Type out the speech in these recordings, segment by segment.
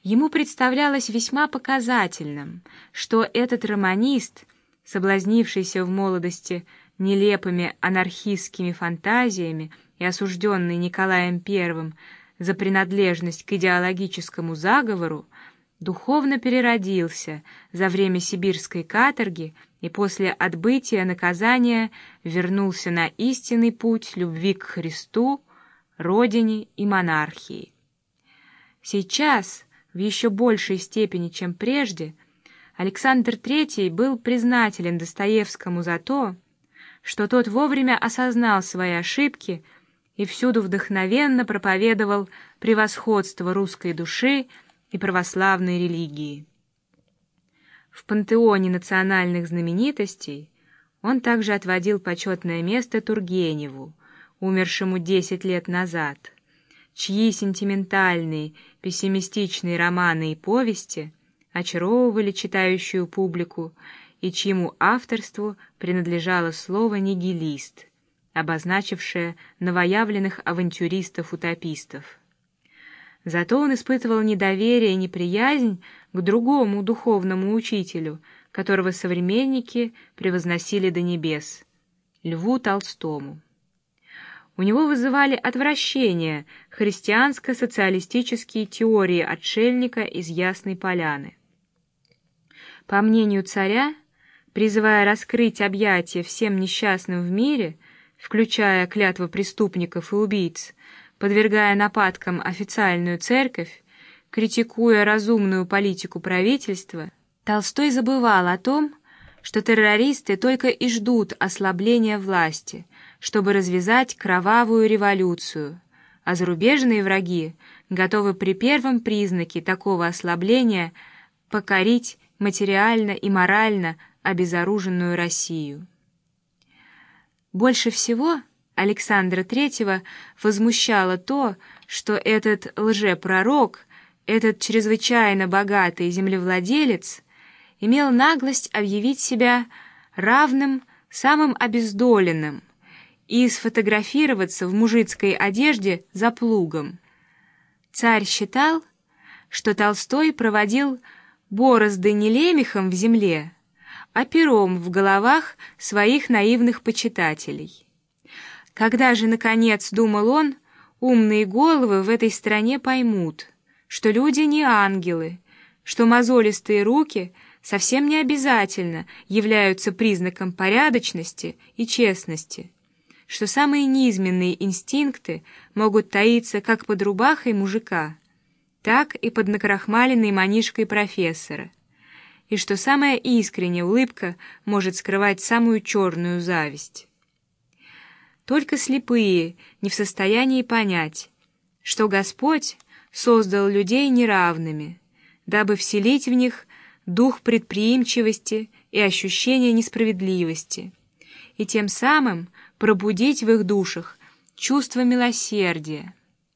Ему представлялось весьма показательным, что этот романист, соблазнившийся в молодости нелепыми анархистскими фантазиями и осужденный Николаем I за принадлежность к идеологическому заговору, духовно переродился за время сибирской каторги и после отбытия наказания вернулся на истинный путь любви к Христу, Родине и монархии. Сейчас, в еще большей степени, чем прежде, Александр III был признателен Достоевскому за то, что тот вовремя осознал свои ошибки и всюду вдохновенно проповедовал превосходство русской души и православной религии. В пантеоне национальных знаменитостей он также отводил почетное место Тургеневу, умершему 10 лет назад, чьи сентиментальные, пессимистичные романы и повести очаровывали читающую публику и чьему авторству принадлежало слово «нигилист», обозначившее новоявленных авантюристов-утопистов. Зато он испытывал недоверие и неприязнь к другому духовному учителю, которого современники превозносили до небес — Льву Толстому. У него вызывали отвращение христианско-социалистические теории отшельника из Ясной Поляны. По мнению царя, призывая раскрыть объятия всем несчастным в мире, включая клятвопреступников и убийц, подвергая нападкам официальную церковь, критикуя разумную политику правительства, Толстой забывал о том, что террористы только и ждут ослабления власти, чтобы развязать кровавую революцию, а зарубежные враги готовы при первом признаке такого ослабления покорить материально и морально обезоруженную Россию. Больше всего Александра III возмущало то, что этот лжепророк, этот чрезвычайно богатый землевладелец, имел наглость объявить себя равным самым обездоленным и сфотографироваться в мужицкой одежде за плугом. Царь считал, что Толстой проводил борозды не лемехом в земле, а пером в головах своих наивных почитателей. Когда же, наконец, думал он, умные головы в этой стране поймут, что люди не ангелы, что мозолистые руки совсем не обязательно являются признаком порядочности и честности, что самые низменные инстинкты могут таиться как под рубахой мужика, так и под накрахмаленной манишкой профессора, и что самая искренняя улыбка может скрывать самую черную зависть. Только слепые не в состоянии понять, что Господь создал людей неравными, дабы вселить в них дух предприимчивости и ощущение несправедливости, и тем самым пробудить в их душах чувство милосердия.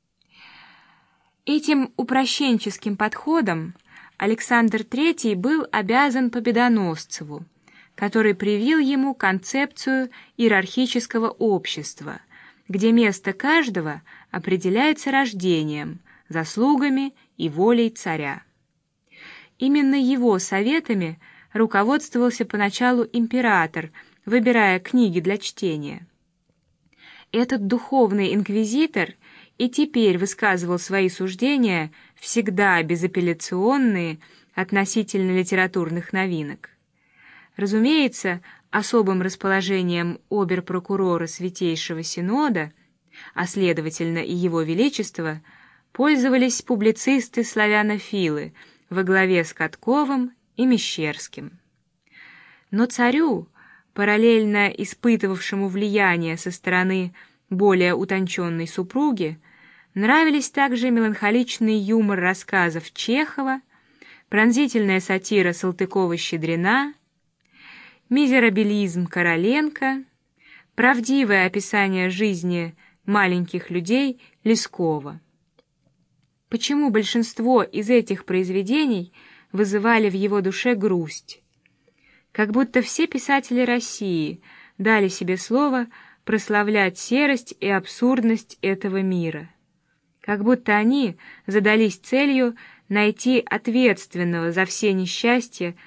Этим упрощенческим подходом Александр III был обязан Победоносцеву, который привил ему концепцию иерархического общества, где место каждого определяется рождением, заслугами и волей царя. Именно его советами руководствовался поначалу император, выбирая книги для чтения. Этот духовный инквизитор и теперь высказывал свои суждения, всегда безапелляционные относительно литературных новинок. Разумеется, особым расположением обер-прокурора Святейшего Синода, а следовательно и его величества, пользовались публицисты-славянофилы во главе с Катковым и Мещерским. Но царю, параллельно испытывавшему влияние со стороны более утонченной супруги, нравились также меланхоличный юмор рассказов Чехова, пронзительная сатира Салтыкова-Щедрина, мизерабилизм Короленко, правдивое описание жизни маленьких людей Лескова. Почему большинство из этих произведений вызывали в его душе грусть? Как будто все писатели России дали себе слово прославлять серость и абсурдность этого мира. Как будто они задались целью найти ответственного за все несчастья